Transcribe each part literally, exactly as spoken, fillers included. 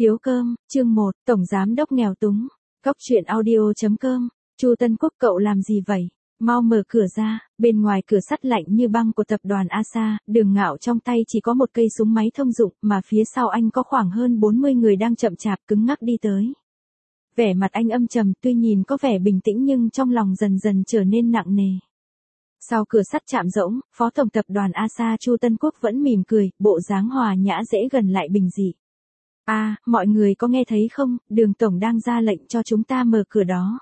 Phiếu cơm, chương một, Tổng Giám đốc nghèo túng. Cóc truyện audio.com. Chu Tân Quốc cậu làm gì vậy? Mau mở cửa ra, bên ngoài cửa sắt lạnh như băng của tập đoàn a ét a, Đường Ngạo trong tay chỉ có một cây súng máy thông dụng mà phía sau anh có khoảng hơn bốn mươi người đang chậm chạp cứng ngắc đi tới. Vẻ mặt anh âm trầm, tuy nhìn có vẻ bình tĩnh nhưng trong lòng dần dần trở nên nặng nề. Sau cửa sắt chạm rỗng, Phó Tổng tập đoàn a ét a Chu Tân Quốc vẫn mỉm cười, bộ dáng hòa nhã dễ gần lại bình dị. À, mọi người có nghe thấy không, Đường Tổng đang ra lệnh cho chúng ta mở cửa đó.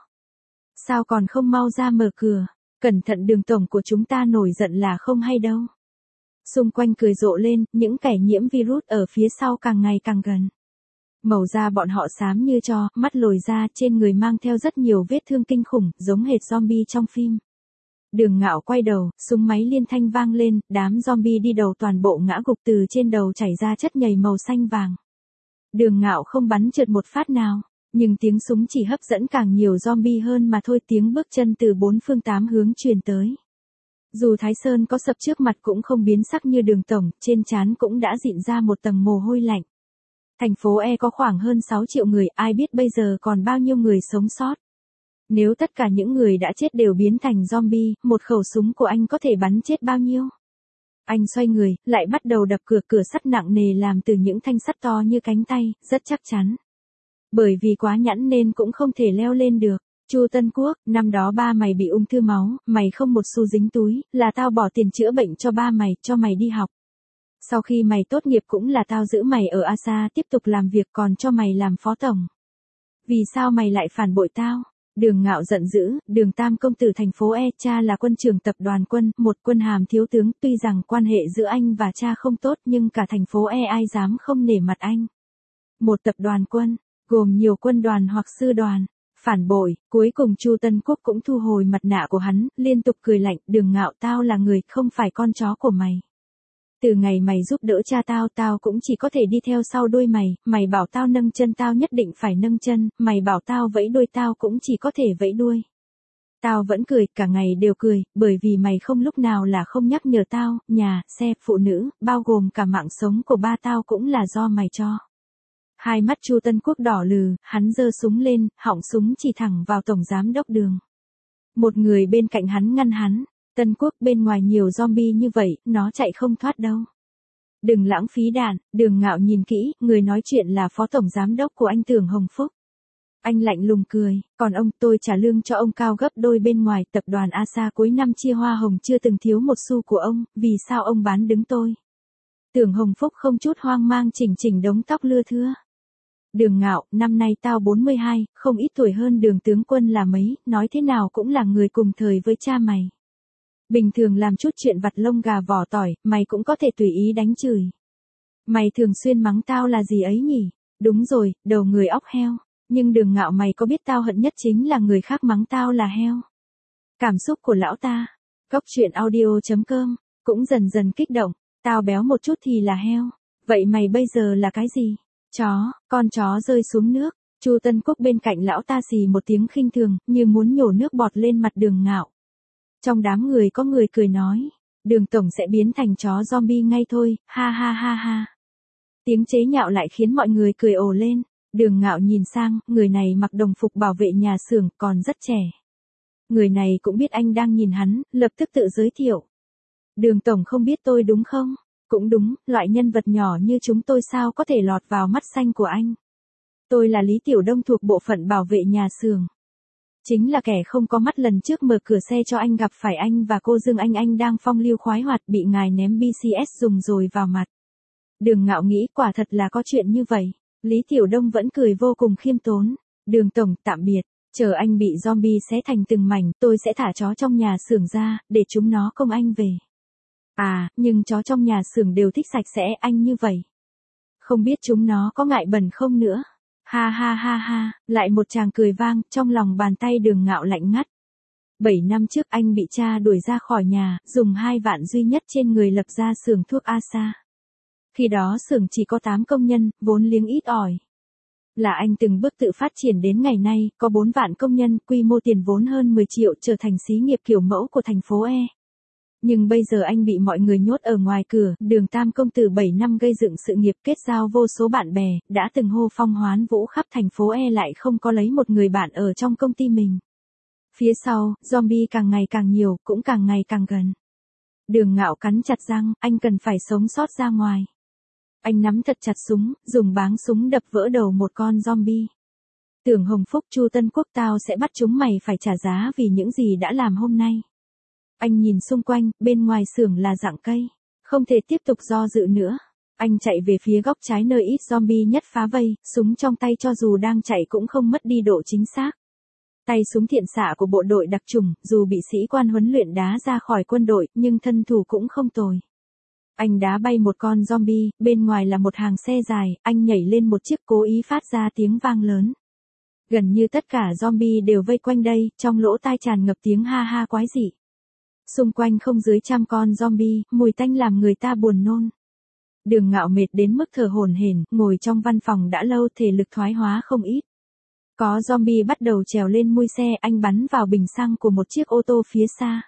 Sao còn không mau ra mở cửa, cẩn thận Đường Tổng của chúng ta nổi giận là không hay đâu. Xung quanh cười rộ lên, những kẻ nhiễm virus ở phía sau càng ngày càng gần. Màu da bọn họ xám như tro, mắt lồi ra, trên người mang theo rất nhiều vết thương kinh khủng, giống hệt zombie trong phim. Đường Ngạo quay đầu, súng máy liên thanh vang lên, đám zombie đi đầu toàn bộ ngã gục, từ trên đầu chảy ra chất nhầy màu xanh vàng. Đường Ngạo không bắn trượt một phát nào, nhưng tiếng súng chỉ hấp dẫn càng nhiều zombie hơn mà thôi. Tiếng bước chân từ bốn phương tám hướng truyền tới. Dù Thái Sơn có sập trước mặt cũng không biến sắc như Đường Tổng, trên trán cũng đã dịn ra một tầng mồ hôi lạnh. Thành phố E có khoảng hơn sáu triệu người, ai biết bây giờ còn bao nhiêu người sống sót. Nếu tất cả những người đã chết đều biến thành zombie, một khẩu súng của anh có thể bắn chết bao nhiêu? Anh xoay người, lại bắt đầu đập cửa, cửa sắt nặng nề làm từ những thanh sắt to như cánh tay, rất chắc chắn. Bởi vì quá nhẵn nên cũng không thể leo lên được. Chu Tân Quốc, năm đó ba mày bị ung thư máu, mày không một xu dính túi, là tao bỏ tiền chữa bệnh cho ba mày, cho mày đi học. Sau khi mày tốt nghiệp cũng là tao giữ mày ở a ét a tiếp tục làm việc, còn cho mày làm phó tổng. Vì sao mày lại phản bội tao? Đường Ngạo giận dữ, Đường Tam công tử thành phố E, cha là quân trưởng tập đoàn quân, một quân hàm thiếu tướng, tuy rằng quan hệ giữa anh và cha không tốt nhưng cả thành phố E ai dám không nể mặt anh. Một tập đoàn quân, gồm nhiều quân đoàn hoặc sư đoàn, phản bội, cuối cùng Chu Tân Quốc cũng thu hồi mặt nạ của hắn, liên tục cười lạnh, Đường Ngạo, tao là người, không phải con chó của mày. Từ ngày mày giúp đỡ cha tao, tao cũng chỉ có thể đi theo sau đuôi mày, mày bảo tao nâng chân tao nhất định phải nâng chân, mày bảo tao vẫy đuôi tao cũng chỉ có thể vẫy đuôi. Tao vẫn cười, cả ngày đều cười, bởi vì mày không lúc nào là không nhắc nhở tao, nhà, xe, phụ nữ, bao gồm cả mạng sống của ba tao cũng là do mày cho. Hai mắt Chu Tân Quốc đỏ lừ, hắn giơ súng lên, họng súng chỉ thẳng vào Tổng Giám đốc Đường. Một người bên cạnh hắn ngăn hắn. Tân Quốc, bên ngoài nhiều zombie như vậy, nó chạy không thoát đâu. Đừng lãng phí đạn. Đường Ngạo nhìn kỹ, người nói chuyện là Phó Tổng Giám đốc của anh Tưởng Hồng Phúc. Anh lạnh lùng cười, còn ông, tôi trả lương cho ông cao gấp đôi bên ngoài, tập đoàn a ét a cuối năm chia hoa hồng chưa từng thiếu một xu của ông, vì sao ông bán đứng tôi? Tưởng Hồng Phúc không chút hoang mang chỉnh chỉnh đống tóc lưa thưa. Đường Ngạo, năm nay tao bốn mươi hai, không ít tuổi hơn Đường tướng quân là mấy, nói thế nào cũng là người cùng thời với cha mày. Bình thường làm chút chuyện vặt lông gà vỏ tỏi, mày cũng có thể tùy ý đánh chửi. Mày thường xuyên mắng tao là gì ấy nhỉ? Đúng rồi, đầu người óc heo. Nhưng Đường Ngạo, mày có biết tao hận nhất chính là người khác mắng tao là heo. Cảm xúc của lão ta, cóc truyện audio.com, cũng dần dần kích động. Tao béo một chút thì là heo. Vậy mày bây giờ là cái gì? Chó, con chó rơi xuống nước. Chu Tân Quốc bên cạnh lão ta xì một tiếng khinh thường, như muốn nhổ nước bọt lên mặt Đường Ngạo. Trong đám người có người cười nói, Đường Tổng sẽ biến thành chó zombie ngay thôi, ha ha ha ha. Tiếng chế nhạo lại khiến mọi người cười ồ lên. Đường Ngạo nhìn sang, người này mặc đồng phục bảo vệ nhà xưởng, còn rất trẻ. Người này cũng biết anh đang nhìn hắn, lập tức tự giới thiệu. Đường Tổng không biết tôi đúng không? Cũng đúng, loại nhân vật nhỏ như chúng tôi sao có thể lọt vào mắt xanh của anh. Tôi là Lý Tiểu Đông thuộc bộ phận bảo vệ nhà xưởng. Chính là kẻ không có mắt lần trước mở cửa xe cho anh gặp phải anh và cô Dương Anh Anh đang phong lưu khoái hoạt bị ngài ném bê xê ét dùng rồi vào mặt. Đường Ngạo nghĩ quả thật là có chuyện như vậy. Lý Tiểu Đông vẫn cười vô cùng khiêm tốn. Đường Tổng, tạm biệt, chờ anh bị zombie xé thành từng mảnh, tôi sẽ thả chó trong nhà xưởng ra, để chúng nó công anh về. À, nhưng chó trong nhà xưởng đều thích sạch sẽ anh như vậy. Không biết chúng nó có ngại bẩn không nữa. Ha ha ha ha, lại một tràng cười vang, trong lòng bàn tay Đường Ngạo lạnh ngắt. Bảy năm trước anh bị cha đuổi ra khỏi nhà, dùng hai vạn duy nhất trên người lập ra xưởng thuốc a ét a. Khi đó xưởng chỉ có tám công nhân, vốn liếng ít ỏi. Là anh từng bước tự phát triển đến ngày nay, có bốn vạn công nhân, quy mô tiền vốn hơn mười triệu, trở thành xí nghiệp kiểu mẫu của thành phố E. Nhưng bây giờ anh bị mọi người nhốt ở ngoài cửa, Đường Tam công tử bảy năm gây dựng sự nghiệp, kết giao vô số bạn bè, đã từng hô phong hoán vũ khắp thành phố E lại không có lấy một người bạn ở trong công ty mình. Phía sau, zombie càng ngày càng nhiều, cũng càng ngày càng gần. Đường Ngạo cắn chặt răng, anh cần phải sống sót ra ngoài. Anh nắm thật chặt súng, dùng báng súng đập vỡ đầu một con zombie. Tưởng Hồng Phúc, Chu Tân Quốc, tao sẽ bắt chúng mày phải trả giá vì những gì đã làm hôm nay. Anh nhìn xung quanh, bên ngoài xưởng là rặng cây. Không thể tiếp tục do dự nữa. Anh chạy về phía góc trái nơi ít zombie nhất phá vây, súng trong tay cho dù đang chạy cũng không mất đi độ chính xác. Tay súng thiện xạ của bộ đội đặc chủng, dù bị sĩ quan huấn luyện đá ra khỏi quân đội, nhưng thân thủ cũng không tồi. Anh đá bay một con zombie, bên ngoài là một hàng xe dài, anh nhảy lên một chiếc cố ý phát ra tiếng vang lớn. Gần như tất cả zombie đều vây quanh đây, trong lỗ tai tràn ngập tiếng ha ha quái dị. Xung quanh không dưới trăm con zombie, mùi tanh làm người ta buồn nôn. Đường Ngạo mệt đến mức thở hổn hển, ngồi trong văn phòng đã lâu, thể lực thoái hóa không ít. Có zombie bắt đầu trèo lên mui xe, anh bắn vào bình xăng của một chiếc ô tô phía xa.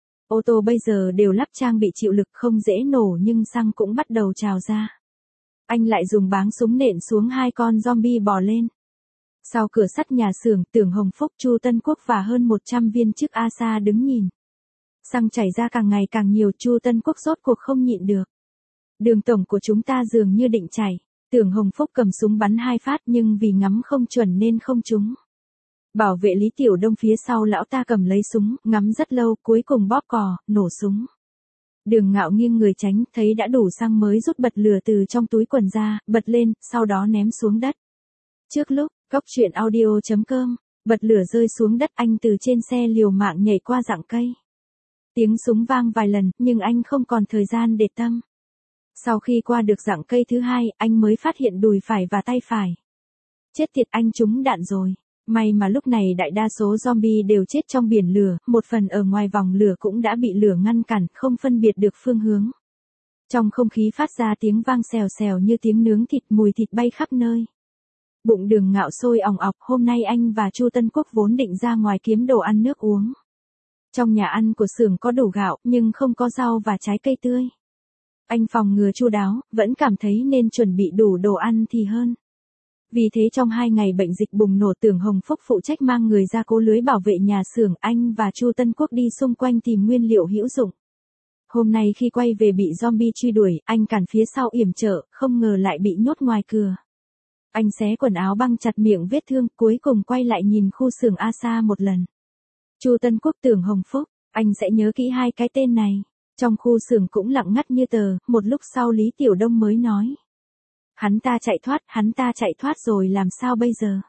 Ô tô bây giờ đều lắp trang bị chịu lực, không dễ nổ nhưng xăng cũng bắt đầu trào ra. Anh lại dùng báng súng nện xuống hai con zombie bò lên. Sau cửa sắt nhà xưởng, Tưởng Hồng Phúc, Chu Tân Quốc và hơn một trăm viên chức a ét a đứng nhìn. Xăng chảy ra càng ngày càng nhiều, Chu Tân Quốc rốt cuộc không nhịn được. Đường tổng của chúng ta dường như định chảy. Tưởng Hồng Phúc cầm súng bắn hai phát nhưng vì ngắm không chuẩn nên không trúng. Bảo vệ Lý Tiểu Đông phía sau lão ta cầm lấy súng, ngắm rất lâu, cuối cùng bóp cò, nổ súng. Đường Ngạo nghiêng người tránh, thấy đã đủ xăng mới rút bật lửa từ trong túi quần ra, bật lên, sau đó ném xuống đất. Trước lúc, Cóc truyện audio chấm com, bật lửa rơi xuống đất, anh từ trên xe liều mạng nhảy qua rặng cây. Tiếng súng vang vài lần, nhưng anh không còn thời gian để tâm. Sau khi qua được rặng cây thứ hai, anh mới phát hiện đùi phải và tay phải. Chết tiệt, anh trúng đạn rồi. May mà lúc này đại đa số zombie đều chết trong biển lửa, một phần ở ngoài vòng lửa cũng đã bị lửa ngăn cản, không phân biệt được phương hướng. Trong không khí phát ra tiếng vang xèo xèo như tiếng nướng thịt, mùi thịt bay khắp nơi. Bụng Đường Ngạo sôi òng ọc, hôm nay anh và Chu Tân Quốc vốn định ra ngoài kiếm đồ ăn nước uống. Trong nhà ăn của xưởng có đủ gạo, nhưng không có rau và trái cây tươi. Anh phòng ngừa chu đáo, vẫn cảm thấy nên chuẩn bị đủ đồ ăn thì hơn. Vì thế trong hai ngày bệnh dịch bùng nổ, Tưởng Hồng Phúc phụ trách mang người ra cố lưới bảo vệ nhà xưởng, anh và Chu Tân Quốc đi xung quanh tìm nguyên liệu hữu dụng. Hôm nay khi quay về bị zombie truy đuổi, anh cản phía sau yểm trợ, không ngờ lại bị nhốt ngoài cửa. Anh xé quần áo băng chặt miệng vết thương, cuối cùng quay lại nhìn khu xưởng a ét a một lần. Chu Tân Quốc, Tưởng Hồng Phúc, anh sẽ nhớ kỹ hai cái tên này. Trong khu xưởng cũng lặng ngắt như tờ, một lúc sau Lý Tiểu Đông mới nói. Hắn ta chạy thoát, hắn ta chạy thoát rồi làm sao bây giờ?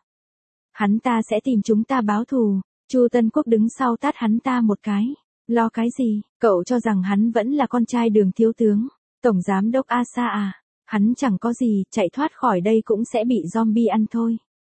Hắn ta sẽ tìm chúng ta báo thù. Chu Tân Quốc đứng sau tát hắn ta một cái. Lo cái gì, cậu cho rằng hắn vẫn là con trai Đường thiếu tướng, tổng giám đốc a ét a à? Hắn chẳng có gì, chạy thoát khỏi đây cũng sẽ bị zombie ăn thôi.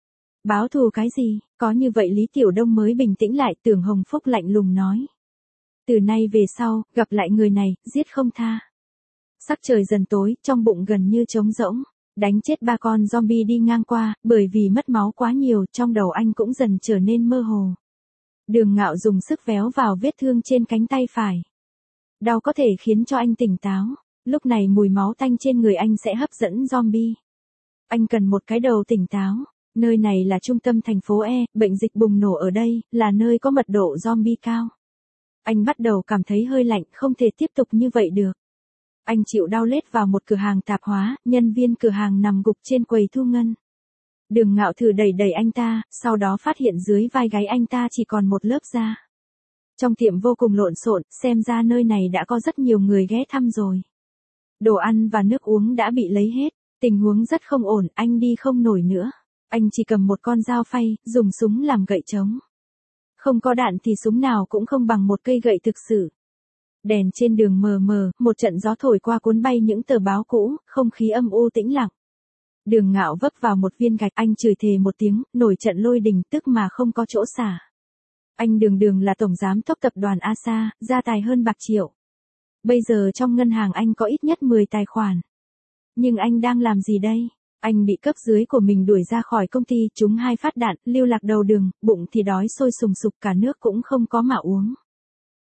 Báo thù cái gì, có như vậy Lý Tiểu Đông mới bình tĩnh lại. Tưởng Hồng Phúc lạnh lùng nói. Từ nay về sau, gặp lại người này, giết không tha. Sắc trời dần tối, trong bụng gần như trống rỗng. Đánh chết ba con zombie đi ngang qua, bởi vì mất máu quá nhiều, trong đầu anh cũng dần trở nên mơ hồ. Đường Ngạo dùng sức véo vào vết thương trên cánh tay phải. Đau có thể khiến cho anh tỉnh táo. Lúc này mùi máu tanh trên người anh sẽ hấp dẫn zombie. Anh cần một cái đầu tỉnh táo. Nơi này là trung tâm thành phố E, bệnh dịch bùng nổ ở đây, là nơi có mật độ zombie cao. Anh bắt đầu cảm thấy hơi lạnh, không thể tiếp tục như vậy được. Anh chịu đau lết vào một cửa hàng tạp hóa, nhân viên cửa hàng nằm gục trên quầy thu ngân. Đường Ngạo thử đẩy đẩy anh ta, sau đó phát hiện dưới vai gáy anh ta chỉ còn một lớp da. Trong tiệm vô cùng lộn xộn, xem ra nơi này đã có rất nhiều người ghé thăm rồi. Đồ ăn và nước uống đã bị lấy hết, tình huống rất không ổn, anh đi không nổi nữa. Anh chỉ cầm một con dao phay, dùng súng làm gậy chống. Không có đạn thì súng nào cũng không bằng một cây gậy thực sự. Đèn trên đường mờ mờ, một trận gió thổi qua cuốn bay những tờ báo cũ, không khí âm u tĩnh lặng. Đường Ngạo vấp vào một viên gạch, anh chửi thề một tiếng, nổi trận lôi đình, tức mà không có chỗ xả. Anh đường đường là tổng giám đốc tập đoàn a ét a, gia tài hơn bạc triệu. Bây giờ trong ngân hàng anh có ít nhất mười tài khoản. Nhưng anh đang làm gì đây? Anh bị cấp dưới của mình đuổi ra khỏi công ty, trúng hai phát đạn, lưu lạc đầu đường, bụng thì đói sôi sùng sục, cả nước cũng không có mà uống.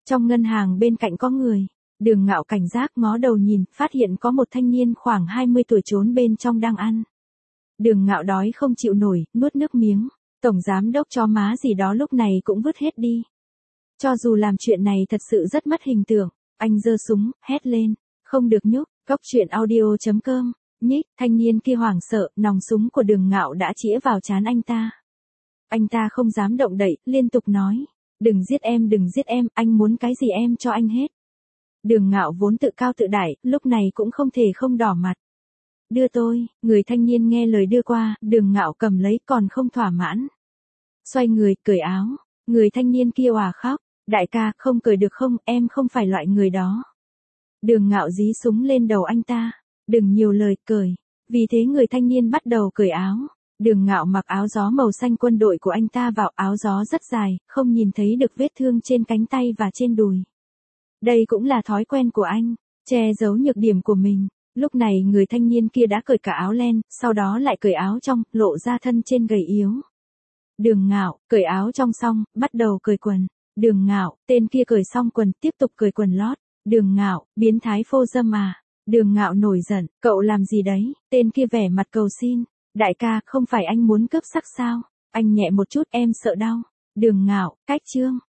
Trong ngân hàng bên cạnh có người. Đường Ngạo cảnh giác ngó đầu nhìn, phát hiện có một thanh niên khoảng hai mươi tuổi trốn bên trong đang ăn. Đường Ngạo đói không chịu nổi, nuốt nước miếng. Tổng giám đốc chó má gì đó lúc này cũng vứt hết đi. Cho dù làm chuyện này thật sự rất mất hình tượng, anh giơ súng, hét lên, không được nhúc, Cóc truyện audio chấm com, nhích, thanh niên kia hoảng sợ, nòng súng của Đường Ngạo đã chĩa vào trán anh ta. Anh ta không dám động đậy, liên tục nói, đừng giết em, đừng giết em, anh muốn cái gì em cho anh hết. Đường Ngạo vốn tự cao tự đại, lúc này cũng không thể không đỏ mặt. Đưa tôi, người thanh niên nghe lời đưa qua, Đường Ngạo cầm lấy còn không thỏa mãn. Xoay người, cởi áo, người thanh niên kia òa khóc, đại ca, không cởi được không, em không phải loại người đó. Đường Ngạo dí súng lên đầu anh ta, đừng nhiều lời, cởi. Vì thế người thanh niên bắt đầu cởi áo. Đường Ngạo mặc áo gió màu xanh quân đội của anh ta vào, áo gió rất dài, không nhìn thấy được vết thương trên cánh tay và trên đùi. Đây cũng là thói quen của anh, che giấu nhược điểm của mình. Lúc này người thanh niên kia đã cởi cả áo len, sau đó lại cởi áo trong, lộ ra thân trên gầy yếu. Đường Ngạo, cởi áo trong xong, bắt đầu cởi quần. Đường Ngạo, tên kia cởi xong quần, tiếp tục cởi quần lót. Đường Ngạo, biến thái phô dâm à. Đường Ngạo nổi giận, cậu làm gì đấy? Tên kia vẻ mặt cầu xin. Đại ca, không phải anh muốn cướp sắc sao? Anh nhẹ một chút, em sợ đau. Đường Ngạo, cách chương.